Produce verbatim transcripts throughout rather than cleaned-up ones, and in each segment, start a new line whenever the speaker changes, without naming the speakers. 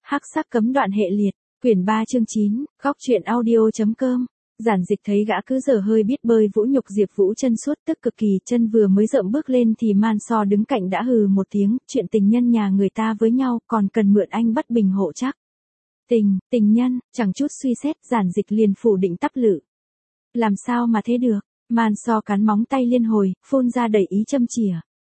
Hắc sắc cấm đoạn hệ liệt, quyển ba chương chín, góc truyện audio.com. Giản Dịch thấy gã cứ dở hơi biết bơi vũ nhục Diệp Vũ Chân suốt tức cực kỳ, chân vừa mới dậm bước lên thì Man So đứng cạnh đã hừ một tiếng, chuyện tình nhân nhà người ta với nhau còn cần mượn anh bắt bình hộ chắc. Tình, tình nhân, chẳng chút suy xét, Giản Dịch liền phủ định tắp lự. Làm sao mà thế được? Man So cắn móng tay liên hồi, phun ra đầy ý châm chỉa.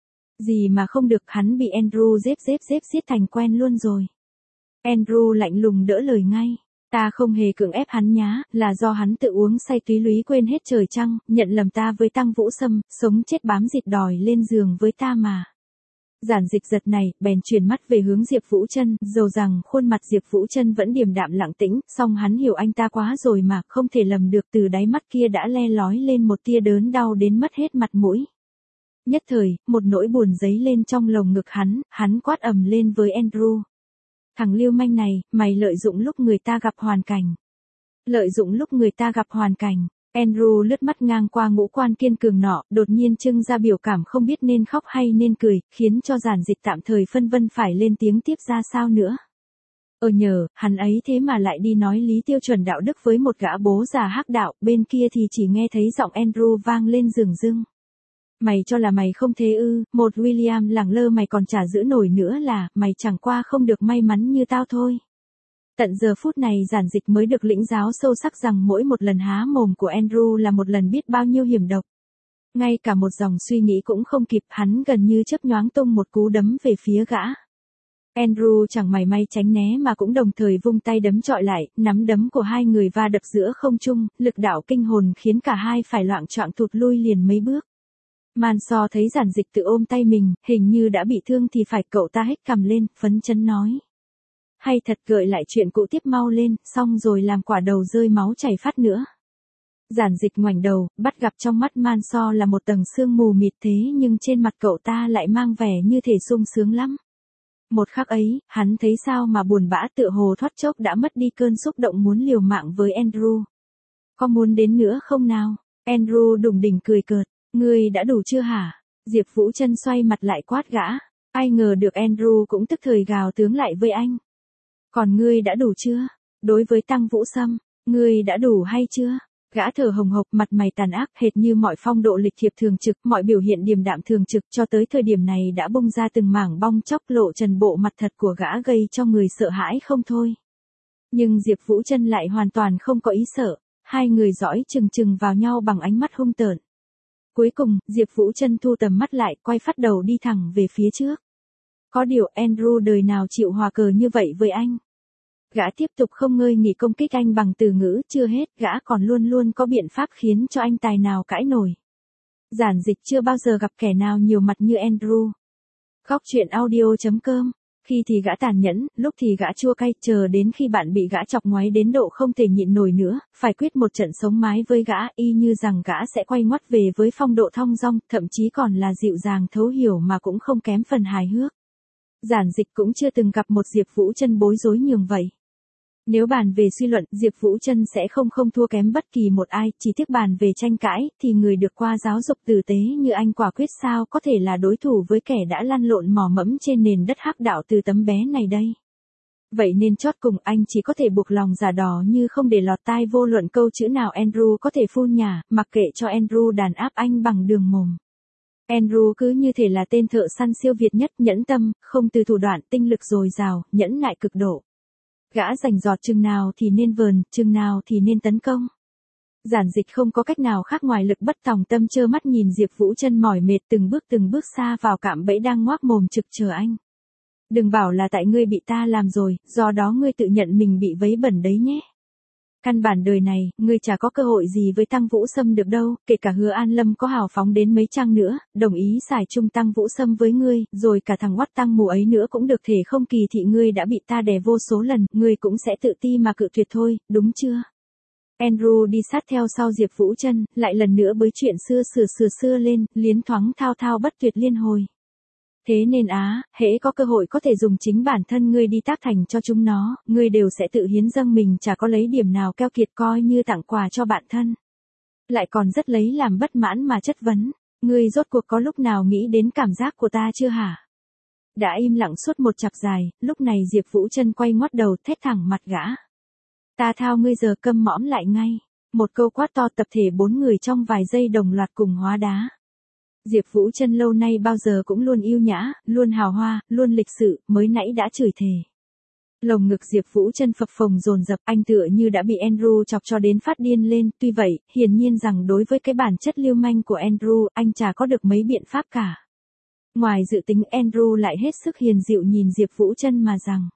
Gì mà không được, hắn bị Andrew dép dép dép giết thành quen luôn rồi. Andrew lạnh lùng đỡ lời ngay. Ta không hề cưỡng ép hắn nhá, là do hắn tự uống say túy lúy quên hết trời trăng, nhận lầm ta với Tăng Vũ Sâm, sống chết bám dịt đòi lên giường với ta mà. Giản Dịch giật này, bèn chuyển mắt về hướng Diệp Vũ Chân, dầu rằng khuôn mặt Diệp Vũ Chân vẫn điềm đạm lặng tĩnh, song hắn hiểu anh ta quá rồi mà, không thể lầm được, từ đáy mắt kia đã le lói lên một tia đớn đau đến mất hết mặt mũi. Nhất thời, một nỗi buồn dấy lên trong lồng ngực hắn, hắn quát ầm lên với Andrew. Thằng lưu manh này, mày lợi dụng lúc người ta gặp hoàn cảnh. Lợi dụng lúc người ta gặp hoàn cảnh. Andrew lướt mắt ngang qua ngũ quan kiên cường nọ, đột nhiên trưng ra biểu cảm không biết nên khóc hay nên cười, khiến cho Giản Dịch tạm thời phân vân phải lên tiếng tiếp ra sao nữa. Ờ nhờ, hắn ấy thế mà lại đi nói lý tiêu chuẩn đạo đức với một gã bố già hắc đạo, bên kia thì chỉ nghe thấy giọng Andrew vang lên dửng dưng. Mày cho là mày không thế ư, một William lẳng lơ mày còn chả giữ nổi nữa là, mày chẳng qua không được may mắn như tao thôi. Tận giờ phút này Giản Dịch mới được lĩnh giáo sâu sắc rằng mỗi một lần há mồm của Andrew là một lần biết bao nhiêu hiểm độc. Ngay cả một dòng suy nghĩ cũng không kịp, hắn gần như chớp nhoáng tung một cú đấm về phía gã. Andrew chẳng mảy may tránh né mà cũng đồng thời vung tay đấm chọi lại, nắm đấm của hai người va đập giữa không trung, lực đạo kinh hồn khiến cả hai phải loạng choạng thụt lui liền mấy bước. Man So thấy Giản Dịch tự ôm tay mình, hình như đã bị thương thì phải, cậu ta hét cằm lên, phấn chấn nói. Hay thật, gợi lại chuyện cũ tiếp mau lên, xong rồi làm quả đầu rơi máu chảy phát nữa. Giản Dịch ngoảnh đầu, bắt gặp trong mắt Man So là một tầng sương mù mịt, thế nhưng trên mặt cậu ta lại mang vẻ như thể sung sướng lắm. Một khắc ấy, hắn thấy sao mà buồn bã, tựa hồ thoát chốc đã mất đi cơn xúc động muốn liều mạng với Andrew. Có muốn đến nữa không nào? Andrew đùng đỉnh cười cợt. Ngươi đã đủ chưa hả? Diệp Vũ Chân xoay mặt lại quát gã. Ai ngờ được Andrew cũng tức thời gào tướng lại với anh. Còn ngươi đã đủ chưa? Đối với Tăng Vũ Sâm, ngươi đã đủ hay chưa? Gã thở hồng hộc, mặt mày tàn ác, hệt như mọi phong độ lịch thiệp thường trực, mọi biểu hiện điềm đạm thường trực, cho tới thời điểm này đã bung ra từng mảng bong chóc, lộ trần bộ mặt thật của gã, gây cho người sợ hãi không thôi. Nhưng Diệp Vũ Chân lại hoàn toàn không có ý sợ, hai người dõi chừng chừng vào nhau bằng ánh mắt hung tợn. Cuối cùng, Diệp Vũ Chân thu tầm mắt lại, quay phát đầu đi thẳng về phía trước. Có điều Andrew đời nào chịu hòa cờ như vậy với anh. Gã tiếp tục không ngơi nghỉ công kích anh bằng từ ngữ, chưa hết, gã còn luôn luôn có biện pháp khiến cho anh tài nào cãi nổi. Giản Dịch chưa bao giờ gặp kẻ nào nhiều mặt như Andrew. Góc truyện audio.com. Khi thì gã tàn nhẫn, lúc thì gã chua cay, chờ đến khi bạn bị gã chọc ngoáy đến độ không thể nhịn nổi nữa, phải quyết một trận sống mái với gã, y như rằng gã sẽ quay ngoắt về với phong độ thong dong, thậm chí còn là dịu dàng thấu hiểu mà cũng không kém phần hài hước. Giản Dịch cũng chưa từng gặp một Diệp Vũ Chân bối rối nhường vậy. Nếu bàn về suy luận, Diệp Vũ Chân sẽ không không thua kém bất kỳ một ai, chỉ tiếc bàn về tranh cãi, thì người được qua giáo dục tử tế như anh quả quyết sao có thể là đối thủ với kẻ đã lăn lộn mò mẫm trên nền đất hắc đạo từ tấm bé này đây. Vậy nên chót cùng anh chỉ có thể buộc lòng giả đò như không để lọt tai vô luận câu chữ nào Andrew có thể phun nhả, mặc kệ cho Andrew đàn áp anh bằng đường mồm. Andrew cứ như thể là tên thợ săn siêu việt nhất, nhẫn tâm, không từ thủ đoạn, tinh lực dồi dào, nhẫn nại cực độ. Gã rành rọt chừng nào thì nên vờn, chừng nào thì nên tấn công. Giản Dịch không có cách nào khác ngoài lực bất tòng tâm trơ mắt nhìn Diệp Vũ Chân mỏi mệt từng bước từng bước xa vào cạm bẫy đang ngoác mồm trực chờ anh. Đừng bảo là tại ngươi bị ta làm rồi, do đó ngươi tự nhận mình bị vấy bẩn đấy nhé. Căn bản đời này, ngươi chả có cơ hội gì với Tăng Vũ Sâm được đâu, kể cả Hứa An Lâm có hào phóng đến mấy trang nữa, đồng ý xài chung Tăng Vũ Sâm với ngươi, rồi cả thằng oắt Tăng mù ấy nữa cũng được, thể không kỳ thị ngươi đã bị ta đè vô số lần, ngươi cũng sẽ tự ti mà cự tuyệt thôi, đúng chưa? Andrew đi sát theo sau Diệp Vũ Chân, lại lần nữa bới chuyện xưa sửa sửa xưa lên, liến thoáng thao thao bất tuyệt liên hồi. Thế nên á, hễ có cơ hội có thể dùng chính bản thân ngươi đi tác thành cho chúng nó, ngươi đều sẽ tự hiến dâng mình, chả có lấy điểm nào keo kiệt coi như tặng quà cho bạn thân. Lại còn rất lấy làm bất mãn mà chất vấn, ngươi rốt cuộc có lúc nào nghĩ đến cảm giác của ta chưa hả? Đã im lặng suốt một chặp dài, lúc này Diệp Vũ Trân quay ngoắt đầu thét thẳng mặt gã. Ta thao ngươi giờ câm mõm lại ngay. Một câu quát to tập thể bốn người trong vài giây đồng loạt cùng hóa đá. Diệp Vũ Trân lâu nay bao giờ cũng luôn yêu nhã, luôn hào hoa, luôn lịch sự, mới nãy đã chửi thề. Lồng ngực Diệp Vũ Trân phập phồng dồn dập, anh tựa như đã bị Andrew chọc cho đến phát điên lên, tuy vậy, hiển nhiên rằng đối với cái bản chất lưu manh của Andrew, anh chả có được mấy biện pháp cả. Ngoài dự tính, Andrew lại hết sức hiền dịu nhìn Diệp Vũ Trân mà rằng: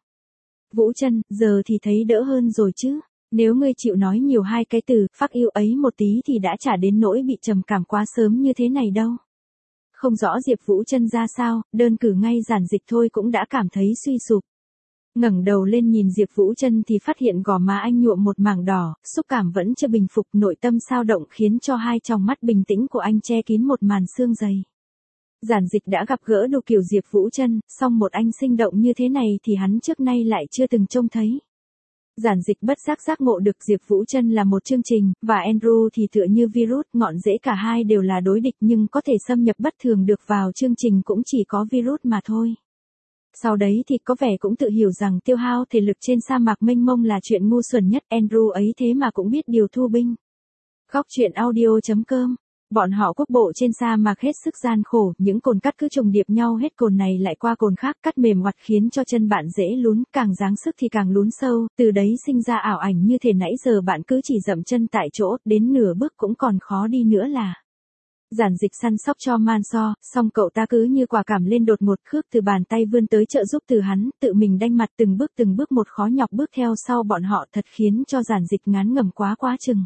Vũ Trân, giờ thì thấy đỡ hơn rồi chứ. Nếu ngươi chịu nói nhiều hai cái từ phác yêu ấy một tí thì đã chả đến nỗi bị trầm cảm quá sớm như thế này đâu. Không rõ Diệp Vũ Trân ra sao, đơn cử ngay giản dịch thôi cũng đã cảm thấy suy sụp. Ngẩng đầu lên nhìn Diệp Vũ Trân thì phát hiện gò má anh nhuộm một mảng đỏ, xúc cảm vẫn chưa bình phục, nội tâm xao động khiến cho hai tròng mắt bình tĩnh của anh che kín một màn sương dày. Giản dịch đã gặp gỡ đủ kiểu Diệp Vũ Trân, song một anh sinh động như thế này thì hắn trước nay lại chưa từng trông thấy. Giản dịch bất giác giác ngộ được Diệp Vũ Trân là một chương trình, và Andrew thì tựa như virus, ngọn rễ cả hai đều là đối địch nhưng có thể xâm nhập bất thường được vào chương trình cũng chỉ có virus mà thôi. Sau đấy thì có vẻ cũng tự hiểu rằng tiêu hao thể lực trên sa mạc mênh mông là chuyện ngu xuẩn nhất, Andrew ấy thế mà cũng biết điều thu binh. Góc truyện audio chấm com. Bọn họ quốc bộ trên sa mạc hết sức gian khổ, những cồn cắt cứ trùng điệp nhau hết cồn này lại qua cồn khác, cắt mềm ngoặt khiến cho chân bạn dễ lún, càng giáng sức thì càng lún sâu, từ đấy sinh ra ảo ảnh như thể nãy giờ bạn cứ chỉ dậm chân tại chỗ, đến nửa bước cũng còn khó đi nữa là. Giản dịch săn sóc cho Man So, song cậu ta cứ như quả cảm lên đột ngột, khước từ bàn tay vươn tới trợ giúp từ hắn, tự mình đanh mặt từng bước từng bước một khó nhọc bước theo sau bọn họ, thật khiến cho giản dịch ngán ngẩm quá quá chừng.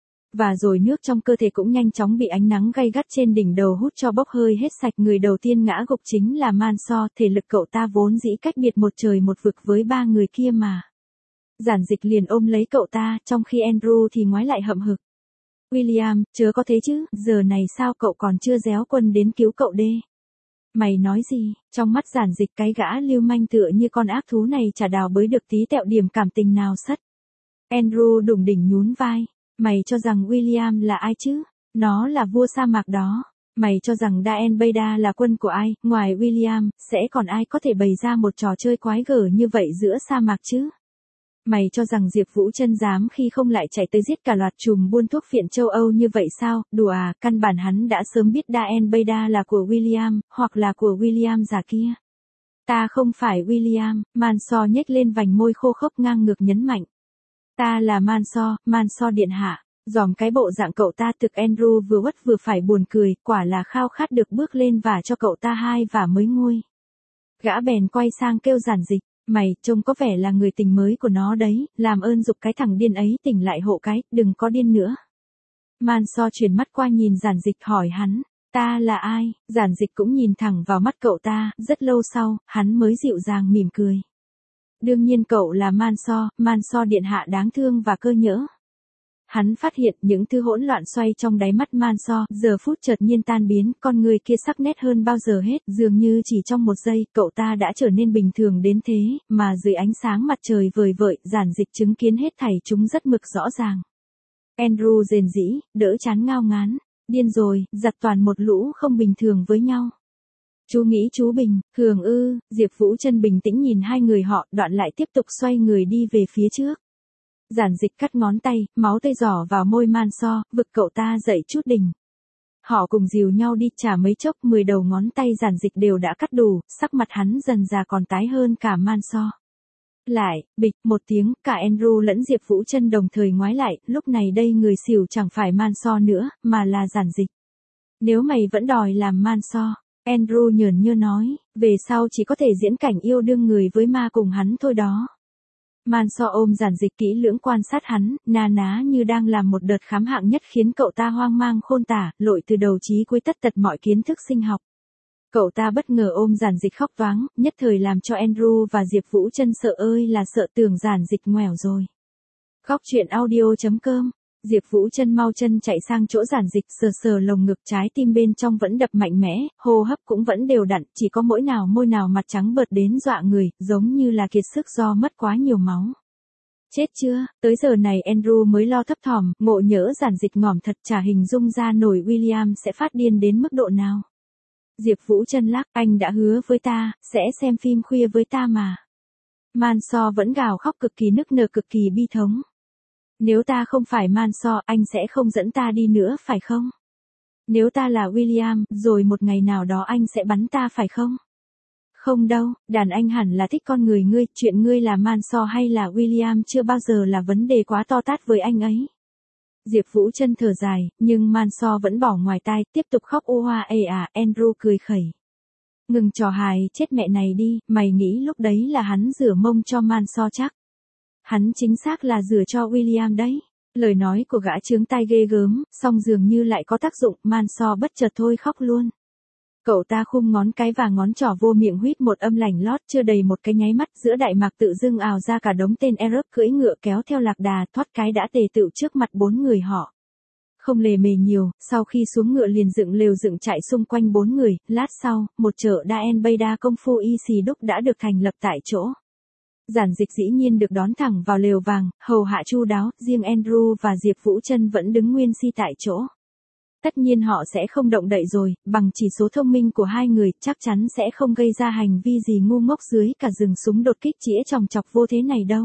Và rồi nước trong cơ thể cũng nhanh chóng bị ánh nắng gay gắt trên đỉnh đầu hút cho bốc hơi hết sạch, người đầu tiên ngã gục chính là Man So, thể lực cậu ta vốn dĩ cách biệt một trời một vực với ba người kia mà. Giản dịch liền ôm lấy cậu ta, trong khi Andrew thì ngoái lại hậm hực. William, chớ có thế chứ, giờ này sao cậu còn chưa réo quân đến cứu cậu đê? Mày nói gì? Trong mắt giản dịch cái gã lưu manh tựa như con ác thú này chả đào bới được tí tẹo điểm cảm tình nào sất. Andrew đủng đỉnh nhún vai. Mày cho rằng William là ai chứ? Nó là vua sa mạc đó. Mày cho rằng Daen Beda là quân của ai, ngoài William, sẽ còn ai có thể bày ra một trò chơi quái gở như vậy giữa sa mạc chứ? Mày cho rằng Diệp Vũ Trân dám khi không lại chạy tới giết cả loạt trùm buôn thuốc phiện châu Âu như vậy sao? Đùa à, căn bản hắn đã sớm biết Daen Beda là của William, hoặc là của William già kia. Ta không phải William, Man So nhếch lên vành môi khô khốc ngang ngược nhấn mạnh. Ta là Man So, Man So điện hạ. Dòm cái bộ dạng cậu ta, thực Andrew vừa uất vừa phải buồn cười, quả là khao khát được bước lên và cho cậu ta hai và mới nguôi. Gã bèn quay sang kêu giản dịch, mày, trông có vẻ là người tình mới của nó đấy, làm ơn giục cái thằng điên ấy tỉnh lại hộ cái, đừng có điên nữa. Man So chuyển mắt qua nhìn giản dịch hỏi hắn, ta là ai? Giản dịch cũng nhìn thẳng vào mắt cậu ta, rất lâu sau, hắn mới dịu dàng mỉm cười. Đương nhiên cậu là Man So, Man So điện hạ đáng thương và cơ nhỡ. Hắn phát hiện những thứ hỗn loạn xoay trong đáy mắt Man So, giờ phút chợt nhiên tan biến, con người kia sắc nét hơn bao giờ hết, dường như chỉ trong một giây, cậu ta đã trở nên bình thường đến thế, mà dưới ánh sáng mặt trời vời vợi, giản dịch chứng kiến hết thảy chúng rất mực rõ ràng. Andrew rền rĩ, đỡ chán ngao ngán, điên rồi, giặt toàn một lũ không bình thường với nhau. Chú nghĩ chú bình, thường ư? Diệp Vũ Trân bình tĩnh nhìn hai người họ, đoạn lại tiếp tục xoay người đi về phía trước. Giản dịch cắt ngón tay, máu tươi giỏ vào môi Man So, vực cậu ta dậy chút đỉnh. Họ cùng dìu nhau đi, chả mấy chốc mười đầu ngón tay giản dịch đều đã cắt đủ, sắc mặt hắn dần già còn tái hơn cả Man So. Lại, bịch, một tiếng, cả Andrew lẫn Diệp Vũ Trân đồng thời ngoái lại, lúc này đây người xỉu chẳng phải Man So nữa, mà là giản dịch. Nếu mày vẫn đòi làm Man So, Andrew nhởn nhơ nói, về sau chỉ có thể diễn cảnh yêu đương người với ma cùng hắn thôi đó. Man So ôm giản dịch kỹ lưỡng quan sát hắn, na ná như đang làm một đợt khám hạng nhất khiến cậu ta hoang mang khôn tả, lội từ đầu chí cuối tất tật mọi kiến thức sinh học. Cậu ta bất ngờ ôm giản dịch khóc toáng, nhất thời làm cho Andrew và Diệp Vũ Trân sợ ơi là sợ, tưởng giản dịch ngoẻo rồi. Góc truyện audio chấm com. Diệp Vũ Trân mau chân chạy sang chỗ giản dịch, sờ sờ lồng ngực, trái tim bên trong vẫn đập mạnh mẽ, hô hấp cũng vẫn đều đặn, chỉ có mỗi nào môi nào mặt trắng bợt đến dọa người, giống như là kiệt sức do mất quá nhiều máu. Chết chưa? Tới giờ này Andrew mới lo thấp thỏm, ngộ nhỡ giản dịch ngỏm thật, chả hình dung ra nổi William sẽ phát điên đến mức độ nào. Diệp Vũ Trân lắc, anh đã hứa với ta, sẽ xem phim khuya với ta mà. Man So vẫn gào khóc cực kỳ nức nở cực kỳ bi thống. Nếu ta không phải Man So, anh sẽ không dẫn ta đi nữa phải không? Nếu ta là William, rồi một ngày nào đó anh sẽ bắn ta phải không? Không đâu, đàn anh hẳn là thích con người ngươi, chuyện ngươi là Man So hay là William chưa bao giờ là vấn đề quá to tát với anh ấy. Diệp Vũ Trân thở dài, nhưng Man So vẫn bỏ ngoài tai, tiếp tục khóc ô hoa ê à, Andrew cười khẩy. Ngừng trò hài chết mẹ này đi, mày nghĩ lúc đấy là hắn rửa mông cho Man So chắc. Hắn chính xác là rửa cho William đấy. Lời nói của gã chướng tai ghê gớm, song dường như lại có tác dụng, Man So bất chợt thôi khóc luôn. Cậu ta khum ngón cái và ngón trỏ vô miệng huýt một âm lành lót, chưa đầy một cái nháy mắt, giữa đại mạc tự dưng ào ra cả đống tên Arab cưỡi ngựa kéo theo lạc đà, thoát cái đã tề tựu trước mặt bốn người họ. Không lề mề nhiều, sau khi xuống ngựa liền dựng lều dựng trại xung quanh bốn người, lát sau, một chợ Daen Bayda công phu y xì đúc đã được thành lập tại chỗ. Giản Dịch dĩ nhiên được đón thẳng vào lều vàng, hầu hạ chu đáo, riêng Andrew và Diệp Vũ Trân vẫn đứng nguyên si tại chỗ. Tất nhiên họ sẽ không động đậy rồi, bằng chỉ số thông minh của hai người, chắc chắn sẽ không gây ra hành vi gì ngu ngốc dưới cả rừng súng đột kích chĩa chòng chọc vô thế này đâu.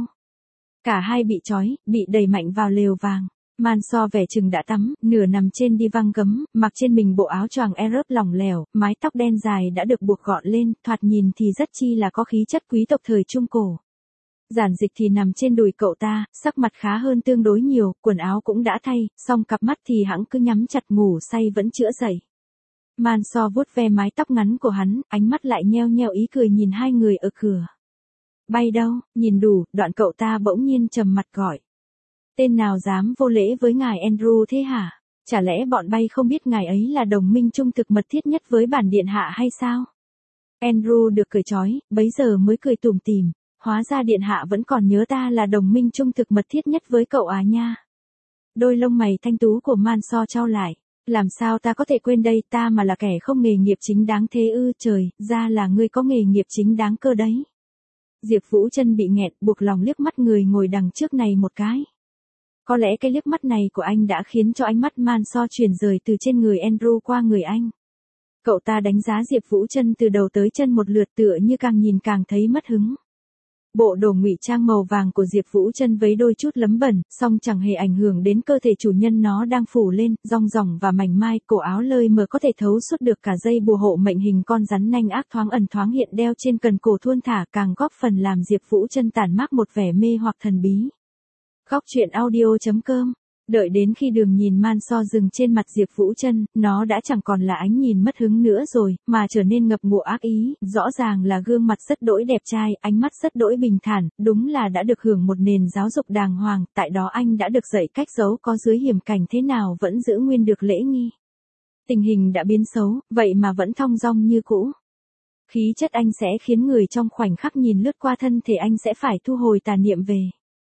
Cả hai bị trói, bị đẩy mạnh vào lều vàng. Man So vẻ chừng đã tắm, nửa nằm trên đi văng gấm, mặc trên mình bộ áo choàng Arab lỏng lẻo, mái tóc đen dài đã được buộc gọn lên, thoạt nhìn thì rất chi là có khí chất quý tộc thời Trung Cổ. Giản Dịch thì nằm trên đùi cậu ta, sắc mặt khá hơn tương đối nhiều, quần áo cũng đã thay, song cặp mắt thì hẵng cứ nhắm chặt ngủ say vẫn chữa dậy. Man So vuốt ve mái tóc ngắn của hắn, ánh mắt lại nheo nheo ý cười nhìn hai người ở cửa. Bay đâu, nhìn đủ, đoạn cậu ta bỗng nhiên trầm mặt gọi. Tên nào dám vô lễ với ngài Andrew thế hả? Chả lẽ bọn bay không biết ngài ấy là đồng minh trung thực mật thiết nhất với bản điện hạ hay sao? Andrew được cười chói, bấy giờ mới cười tủm tỉm. Hóa ra điện hạ vẫn còn nhớ ta là đồng minh trung thực mật thiết nhất với cậu à nha. Đôi lông mày thanh tú của Man So chau lại. Làm sao ta có thể quên đây, ta mà là kẻ không nghề nghiệp chính đáng thế ư, trời, ra là ngươi có nghề nghiệp chính đáng cơ đấy. Diệp Vũ Trân bị nghẹn, buộc lòng liếc mắt người ngồi đằng trước này một cái. Có lẽ cái liếc mắt này của anh đã khiến cho ánh mắt Man So chuyển rời từ trên người Andrew qua người anh. Cậu ta đánh giá Diệp Vũ Trân từ đầu tới chân một lượt tựa như càng nhìn càng thấy mất hứng. Bộ đồ ngụy trang màu vàng của Diệp Vũ Trân với đôi chút lấm bẩn, song chẳng hề ảnh hưởng đến cơ thể chủ nhân nó đang phủ lên, rong ròng và mảnh mai, cổ áo lơi mờ có thể thấu suốt được cả dây bùa hộ mệnh hình con rắn nanh ác thoáng ẩn thoáng hiện đeo trên cần cổ thuôn thả, càng góp phần làm Diệp Vũ Trân tản mát một vẻ mê hoặc thần bí. Góc truyện audio chấm com. Đợi đến khi đường nhìn Man So dừng trên mặt Diệp Vũ Trân, nó đã chẳng còn là ánh nhìn mất hứng nữa rồi, mà trở nên ngập ngụa ác ý, rõ ràng là gương mặt rất đỗi đẹp trai, ánh mắt rất đỗi bình thản, đúng là đã được hưởng một nền giáo dục đàng hoàng, tại đó anh đã được dạy cách giấu có dưới hiểm cảnh thế nào vẫn giữ nguyên được lễ nghi. Tình hình đã biến xấu, vậy mà vẫn thong dong như cũ. Khí chất anh sẽ khiến người trong khoảnh khắc nhìn lướt qua thân thể anh sẽ phải thu hồi tà niệm về.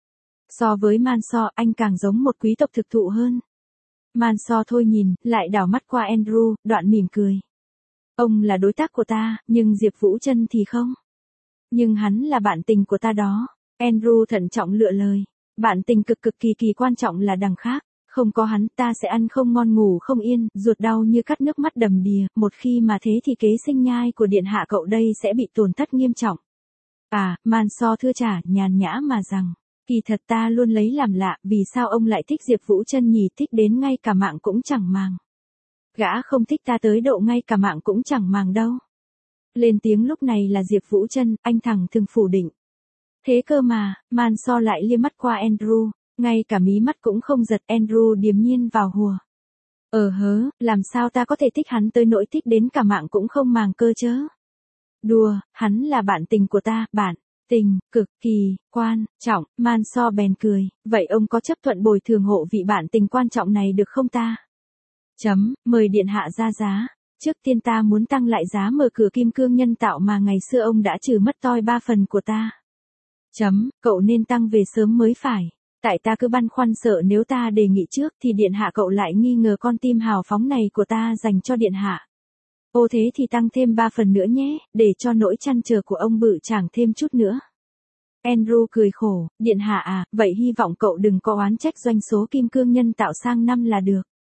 So với Man So, anh càng giống một quý tộc thực thụ hơn. Man So thôi nhìn, lại đảo mắt qua Andrew, đoạn mỉm cười. Ông là đối tác của ta, nhưng Diệp Vũ Trân thì không. Nhưng hắn là bạn tình của ta đó. Andrew thận trọng lựa lời. Bạn tình cực cực kỳ kỳ quan trọng là đằng khác. Không có hắn, ta sẽ ăn không ngon ngủ không yên, ruột đau như cắt nước mắt đầm đìa, một khi mà thế thì kế sinh nhai của điện hạ cậu đây sẽ bị tổn thất nghiêm trọng. À, Man So thưa trả, nhàn nhã mà rằng. Kỳ thật ta luôn lấy làm lạ, vì sao ông lại thích Diệp Vũ Trân nhỉ, thích đến ngay cả mạng cũng chẳng màng. Gã không thích ta tới độ ngay cả mạng cũng chẳng màng đâu. Lên tiếng lúc này là Diệp Vũ Trân, anh thẳng thừng phủ định. Thế cơ mà, Man So lại liếc mắt qua Andrew, ngay cả mí mắt cũng không giật, Andrew điềm nhiên vào hùa. Ờ hớ, làm sao ta có thể thích hắn tới nỗi thích đến cả mạng cũng không màng cơ chớ. Đùa, hắn là bạn tình của ta, bạn. Tình, cực kỳ, quan, trọng, Man So bèn cười, vậy ông có chấp thuận bồi thường hộ vị bạn tình quan trọng này được không ta? Chấm, mời điện hạ ra giá, trước tiên ta muốn tăng lại giá mở cửa kim cương nhân tạo mà ngày xưa ông đã trừ mất toi ba phần của ta. Chấm, cậu nên tăng về sớm mới phải, tại ta cứ băn khoăn sợ nếu ta đề nghị trước thì điện hạ cậu lại nghi ngờ con tim hào phóng này của ta dành cho điện hạ. Ô thế thì tăng thêm ba phần nữa nhé, để cho nỗi trăn trở của ông bự chẳng thêm chút nữa. Andrew cười khổ, điện hạ à, vậy hy vọng cậu đừng có oán trách doanh số kim cương nhân tạo sang năm là được.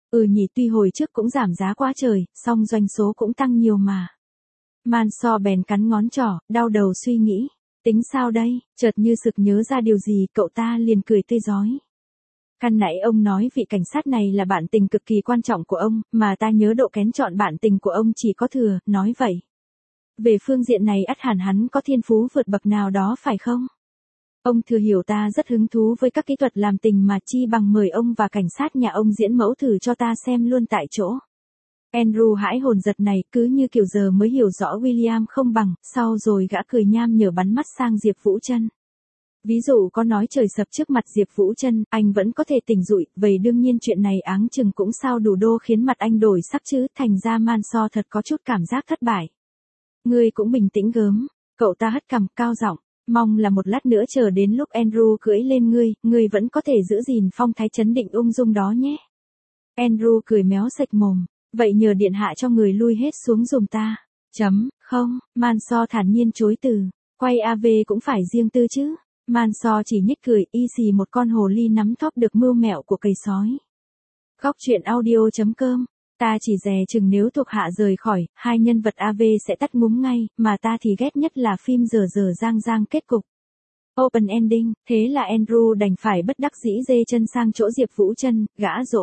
Ừ nhỉ, tuy hồi trước cũng giảm giá quá trời, song doanh số cũng tăng nhiều mà. Man So bèn cắn ngón trỏ, đau đầu suy nghĩ. Tính sao đây, chợt như sực nhớ ra điều gì, cậu ta liền cười tươi rói. Căn nãy ông nói vị cảnh sát này là bạn tình cực kỳ quan trọng của ông, mà ta nhớ độ kén chọn bạn tình của ông chỉ có Thừa, nói vậy. Về phương diện này ắt hẳn hắn có thiên phú vượt bậc nào đó phải không? Ông Thừa hiểu ta rất hứng thú với các kỹ thuật làm tình mà chi bằng mời ông và cảnh sát nhà ông diễn mẫu thử cho ta xem luôn tại chỗ. Andrew hãi hồn giật này, cứ như kiểu giờ mới hiểu rõ William không bằng, sau rồi gã cười nham nhở bắn mắt sang Diệp Vũ Trân. Ví dụ có nói trời sập trước mặt Diệp Vũ Trân, anh vẫn có thể tỉnh dụi, vậy đương nhiên chuyện này áng chừng cũng sao đủ đô khiến mặt anh đổi sắc chứ, thành ra Man So thật có chút cảm giác thất bại. Ngươi cũng bình tĩnh gớm, cậu ta hất cằm cao giọng, mong là một lát nữa chờ đến lúc Andrew cưỡi lên ngươi, ngươi vẫn có thể giữ gìn phong thái trấn định ung dung đó nhé. Andrew cười méo sạch mồm, vậy nhờ điện hạ cho người lui hết xuống giùm ta. Chấm, không, Man So thản nhiên chối từ, quay a vê cũng phải riêng tư chứ. Man So chỉ nhếch cười, y xì một con hồ ly nắm thóp được mưu mẹo của cầy sói. Góc truyện audio chấm com, ta chỉ dè chừng nếu thuộc hạ rời khỏi, hai nhân vật a vê sẽ tắt ngúm ngay, mà ta thì ghét nhất là phim dở dở giang giang kết cục. Open ending, thế là Andrew đành phải bất đắc dĩ dê chân sang chỗ Diệp Vũ Trân, gã dỗ.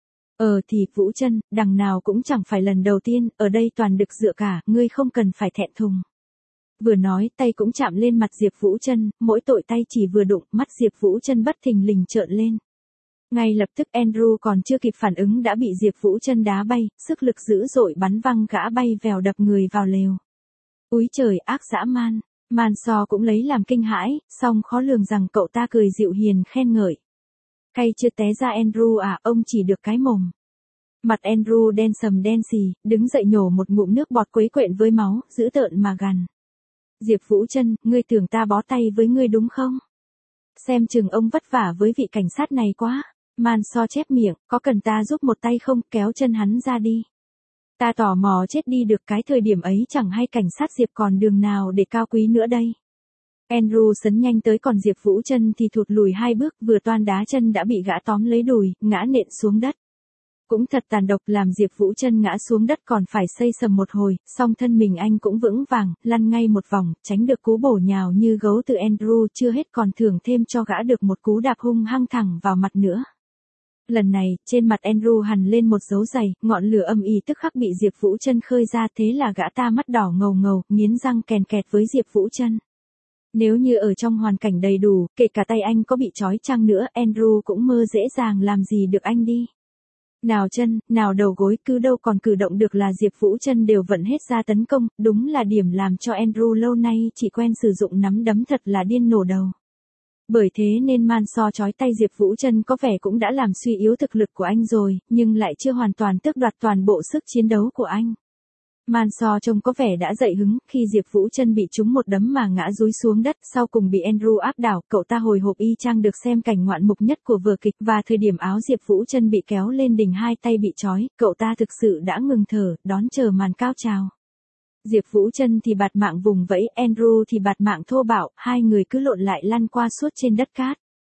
Ờ thì Vũ Trân, đằng nào cũng chẳng phải lần đầu tiên, ở đây toàn được dựa cả, ngươi không cần phải thẹn thùng. Vừa nói tay cũng chạm lên mặt Diệp Vũ Trân, mỗi tội tay chỉ vừa đụng, mắt Diệp Vũ Trân bất thình lình trợn lên. Ngay lập tức Andrew còn chưa kịp phản ứng đã bị Diệp Vũ Trân đá bay, sức lực dữ dội bắn văng gã bay vèo đập người vào lều. Úi trời ác dã man, Man So cũng lấy làm kinh hãi, song khó lường rằng cậu ta cười dịu hiền khen ngợi. Cay chưa té ra Andrew à, ông chỉ được cái mồm. Mặt Andrew đen sầm đen xì, đứng dậy nhổ một ngụm nước bọt quấy quện với máu, dữ tợn mà gằn. Diệp Vũ Trân, ngươi tưởng ta bó tay với ngươi đúng không? Xem chừng ông vất vả với vị cảnh sát này quá. Man So chép miệng, có cần ta giúp một tay không, kéo chân hắn ra đi. Ta tò mò chết đi được, cái thời điểm ấy chẳng hay cảnh sát Diệp còn đường nào để cao quý nữa đây. Andrew sấn nhanh tới còn Diệp Vũ Trân thì thụt lùi hai bước, vừa toan đá chân đã bị gã tóm lấy đùi, ngã nện xuống đất. Cũng thật tàn độc, làm Diệp Vũ Trân ngã xuống đất còn phải xây sầm một hồi, song thân mình anh cũng vững vàng, lăn ngay một vòng, tránh được cú bổ nhào như gấu từ Andrew, chưa hết còn thưởng thêm cho gã được một cú đạp hung hăng thẳng vào mặt nữa. Lần này, trên mặt Andrew hằn lên một dấu dày, ngọn lửa âm ỉ tức khắc bị Diệp Vũ Trân khơi ra, thế là gã ta mắt đỏ ngầu ngầu, nghiến răng kèn kẹt với Diệp Vũ Trân. Nếu như ở trong hoàn cảnh đầy đủ, kể cả tay anh có bị trói chăng nữa, Andrew cũng mơ dễ dàng làm gì được anh đi. Nào chân, nào đầu gối, cứ đâu còn cử động được là Diệp Vũ Trân đều vận hết ra tấn công, đúng là điểm làm cho Andrew lâu nay chỉ quen sử dụng nắm đấm thật là điên nổ đầu. Bởi thế nên Man So trói tay Diệp Vũ Trân có vẻ cũng đã làm suy yếu thực lực của anh rồi, nhưng lại chưa hoàn toàn tước đoạt toàn bộ sức chiến đấu của anh. Man So trông có vẻ đã dậy hứng, khi Diệp Vũ Trân bị trúng một đấm mà ngã dúi xuống đất, sau cùng bị Andrew áp đảo, cậu ta hồi hộp y chang được xem cảnh ngoạn mục nhất của vở kịch, và thời điểm áo Diệp Vũ Trân bị kéo lên đỉnh hai tay bị trói, cậu ta thực sự đã ngừng thở, đón chờ màn cao trào. Diệp Vũ Trân thì bạt mạng vùng vẫy, Andrew thì bạt mạng thô bạo, hai người cứ lộn lại lăn qua suốt trên đất cát.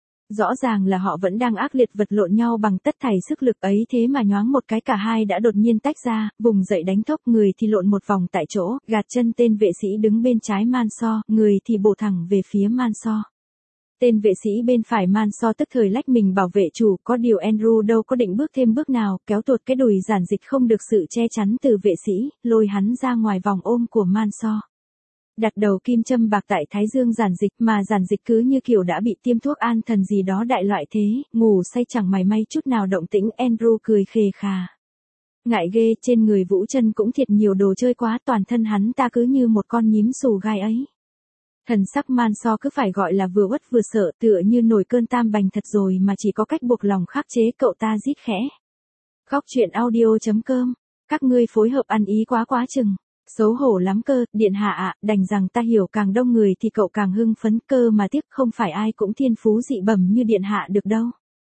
Rõ ràng là họ vẫn đang ác liệt vật lộn nhau bằng tất thảy sức lực ấy, thế mà nhoáng một cái cả hai đã đột nhiên tách ra, vùng dậy đánh thốc, người thì lộn một vòng tại chỗ, gạt chân tên vệ sĩ đứng bên trái Man So, người thì bổ thẳng về phía Man So. Tên vệ sĩ bên phải Man So tức thời lách mình bảo vệ chủ, có điều Andrew đâu có định bước thêm bước nào, kéo tuột cái đùi Giản Dịch không được sự che chắn từ vệ sĩ, lôi hắn ra ngoài vòng ôm của Man So. Đặt đầu kim châm bạc tại thái dương Giản Dịch, mà Giản Dịch cứ như kiểu đã bị tiêm thuốc an thần gì đó đại loại thế, ngủ say chẳng mảy may chút nào động tĩnh. Andrew cười khề khà. Ngại ghê, trên người Vũ Trân cũng thiệt nhiều đồ chơi quá, toàn thân hắn ta cứ như một con nhím xù gai ấy. Thần sắc Man So cứ phải gọi là vừa uất vừa sợ, tựa như nổi cơn tam bành thật rồi mà chỉ có cách buộc lòng khắc chế, cậu ta rít khẽ. Góc truyện audio chấm com, các ngươi phối hợp ăn ý quá quá chừng. Xấu hổ lắm cơ, điện hạ ạ, đành rằng ta hiểu càng đông người thì cậu càng hưng phấn, cơ mà tiếc không phải ai cũng thiên phú dị bẩm như điện hạ được đâu.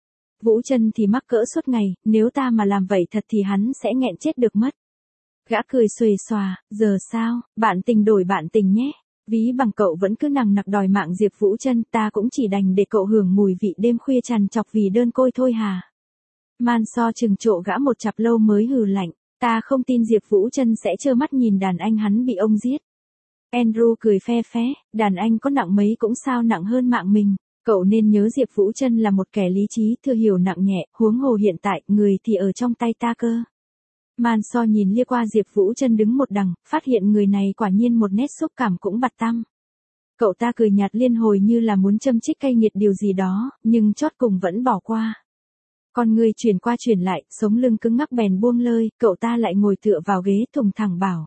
Vũ Trân thì mắc cỡ suốt ngày, nếu ta mà làm vậy thật thì hắn sẽ nghẹn chết được mất. Gã cười xuề xòa, giờ sao, bạn tình đổi bạn tình nhé. Ví bằng cậu vẫn cứ nằng nặc đòi mạng Diệp Vũ Trân, ta cũng chỉ đành để cậu hưởng mùi vị đêm khuya trằn trọc vì đơn côi thôi hà. Man So trừng trộ gã một chặp lâu mới hừ lạnh, ta không tin Diệp Vũ Trân sẽ trơ mắt nhìn đàn anh hắn bị ông giết. Andrew cười phe phé, đàn anh có nặng mấy cũng sao nặng hơn mạng mình, cậu nên nhớ Diệp Vũ Trân là một kẻ lý trí thừa hiểu nặng nhẹ, huống hồ hiện tại, người thì ở trong tay ta cơ. Man So nhìn lia qua Diệp Vũ Trân đứng một đằng, phát hiện người này quả nhiên một nét xúc cảm cũng bặt tăm. Cậu ta cười nhạt liên hồi như là muốn châm chích cay nghiệt điều gì đó, nhưng chót cùng vẫn bỏ qua. Con người chuyển qua chuyển lại, sống lưng cứng ngắc bèn buông lơi, cậu ta lại ngồi tựa vào ghế thùng thẳng bảo.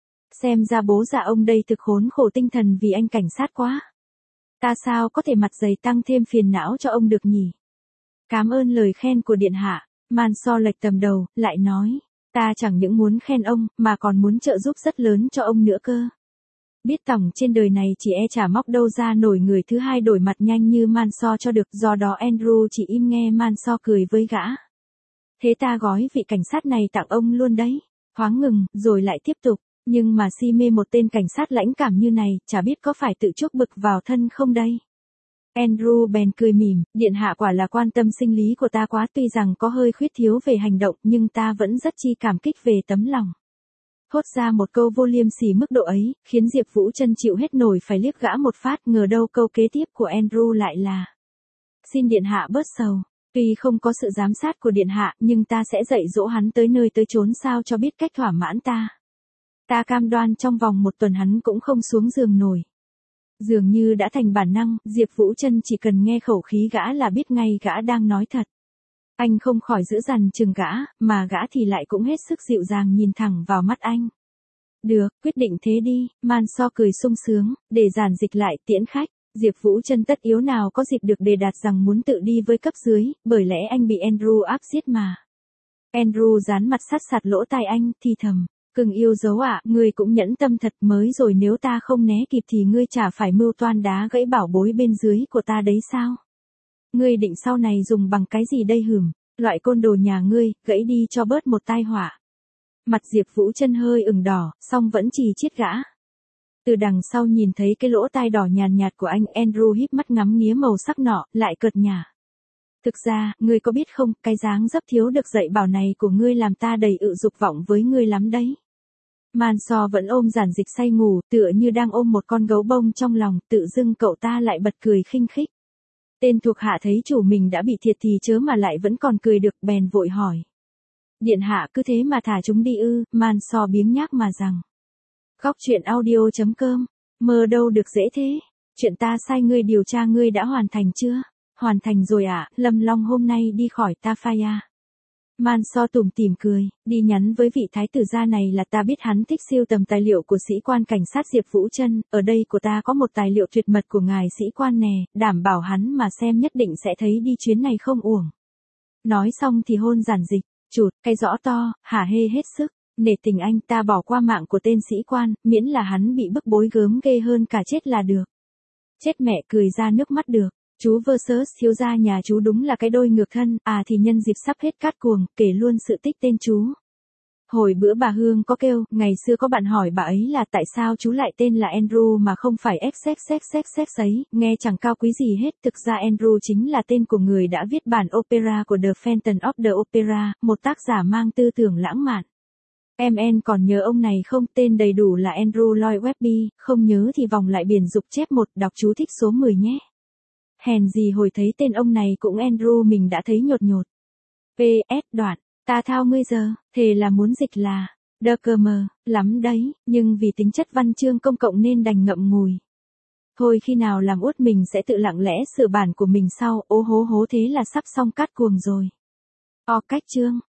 Xem ra bố già ông đây thực khốn khổ tinh thần vì anh cảnh sát quá. Ta sao có thể mặt dày tăng thêm phiền não cho ông được nhỉ? Cảm ơn lời khen của điện hạ, Man So lệch tầm đầu, lại nói. Ta chẳng những muốn khen ông, mà còn muốn trợ giúp rất lớn cho ông nữa cơ. Biết tổng trên đời này chỉ e chả móc đâu ra nổi người thứ hai đổi mặt nhanh như Man So cho được, do đó Andrew chỉ im nghe Man So cười với gã. Thế ta gói vị cảnh sát này tặng ông luôn đấy. Thoáng ngừng, rồi lại tiếp tục, nhưng mà si mê một tên cảnh sát lãnh cảm như này, chả biết có phải tự chuốc bực vào thân không đây. Andrew bèn cười mỉm, điện hạ quả là quan tâm sinh lý của ta quá, tuy rằng có hơi khuyết thiếu về hành động nhưng ta vẫn rất chi cảm kích về tấm lòng. Thốt ra một câu vô liêm sỉ mức độ ấy, khiến Diệp Vũ Trân chịu hết nổi phải liếc gã một phát, ngờ đâu câu kế tiếp của Andrew lại là. Xin điện hạ bớt sầu, tuy không có sự giám sát của điện hạ nhưng ta sẽ dạy dỗ hắn tới nơi tới chốn sao cho biết cách thỏa mãn ta. Ta cam đoan trong vòng một tuần hắn cũng không xuống giường nổi. Dường như đã thành bản năng, Diệp Vũ Trân chỉ cần nghe khẩu khí gã là biết ngay gã đang nói thật. Anh không khỏi giữ dằn chừng gã, mà gã thì lại cũng hết sức dịu dàng nhìn thẳng vào mắt anh. Được, quyết định thế đi, Man So cười sung sướng, để giản dịch lại tiễn khách. Diệp Vũ Trân tất yếu nào có dịp được đề đạt rằng muốn tự đi với cấp dưới, bởi lẽ anh bị Andrew áp giết mà. Andrew dán mặt sát sạt lỗ tai anh, thì thầm. Cưng yêu dấu ạ, à, ngươi cũng nhẫn tâm thật mới rồi, nếu ta không né kịp thì ngươi chả phải mưu toan đá gãy bảo bối bên dưới của ta đấy sao? Ngươi định sau này dùng bằng cái gì đây hửm, loại côn đồ nhà ngươi, gãy đi cho bớt một tai họa. Mặt Diệp Vũ Trân hơi ửng đỏ, song vẫn trì chiết gã. Từ đằng sau nhìn thấy cái lỗ tai đỏ nhàn nhạt của anh, Andrew híp mắt ngắm nghía màu sắc nọ, lại cợt nhả. Thực ra, ngươi có biết không, cái dáng dấp thiếu được dạy bảo này của ngươi làm ta đầy ự dục vọng với ngươi lắm đấy. Man So vẫn ôm giản dịch say ngủ, tựa như đang ôm một con gấu bông trong lòng, tự dưng cậu ta lại bật cười khinh khích. Tên thuộc hạ thấy chủ mình đã bị thiệt thì chớ mà lại vẫn còn cười được, bèn vội hỏi. Điện hạ cứ thế mà thả chúng đi ư? Man So biếng nhác mà rằng. Góc truyện audio chấm com, mơ đâu được dễ thế. Chuyện ta sai ngươi điều tra ngươi đã hoàn thành chưa? Hoàn thành rồi ạ, à, Lâm Long hôm nay đi khỏi ta phai à. Man So tủm tỉm cười, đi nhắn với vị thái tử gia này là ta biết hắn thích siêu tầm tài liệu của sĩ quan cảnh sát Diệp Vũ Trân, ở đây của ta có một tài liệu tuyệt mật của ngài sĩ quan nè, đảm bảo hắn mà xem nhất định sẽ thấy đi chuyến này không uổng. Nói xong thì hôn giản dịch, chụt, cái rõ to, hả hê hết sức, nể tình anh ta bỏ qua mạng của tên sĩ quan, miễn là hắn bị bức bối gớm ghê hơn cả chết là được. Chết mẹ cười ra nước mắt được. Chú Versus thiếu gia nhà chú đúng là cái đôi ngược thân, à thì nhân dịp sắp hết cát cuồng, kể luôn sự tích tên chú. Hồi bữa bà Hương có kêu, ngày xưa có bạn hỏi bà ấy là tại sao chú lại tên là Andrew mà không phải xxxxx ấy, nghe chẳng cao quý gì hết, thực ra Andrew chính là tên của người đã viết bản opera của The Phantom of the Opera, một tác giả mang tư tưởng lãng mạn. Em en còn nhớ ông này không? Tên đầy đủ là Andrew Lloyd Webber, không nhớ thì vòng lại biển dục chép một, đọc chú thích số mười nhé. Hèn gì hồi thấy tên ông này cũng Andrew mình đã thấy nhột nhột. pê ét đoạn, ta thao ngươi giờ, thề là muốn dịch là, đơ cơ mờ, lắm đấy, nhưng vì tính chất văn chương công cộng nên đành ngậm ngùi. Thôi khi nào làm út mình sẽ tự lặng lẽ sửa bản của mình sau, ố hố hố thế là sắp xong cát cuồng rồi. O cách chương.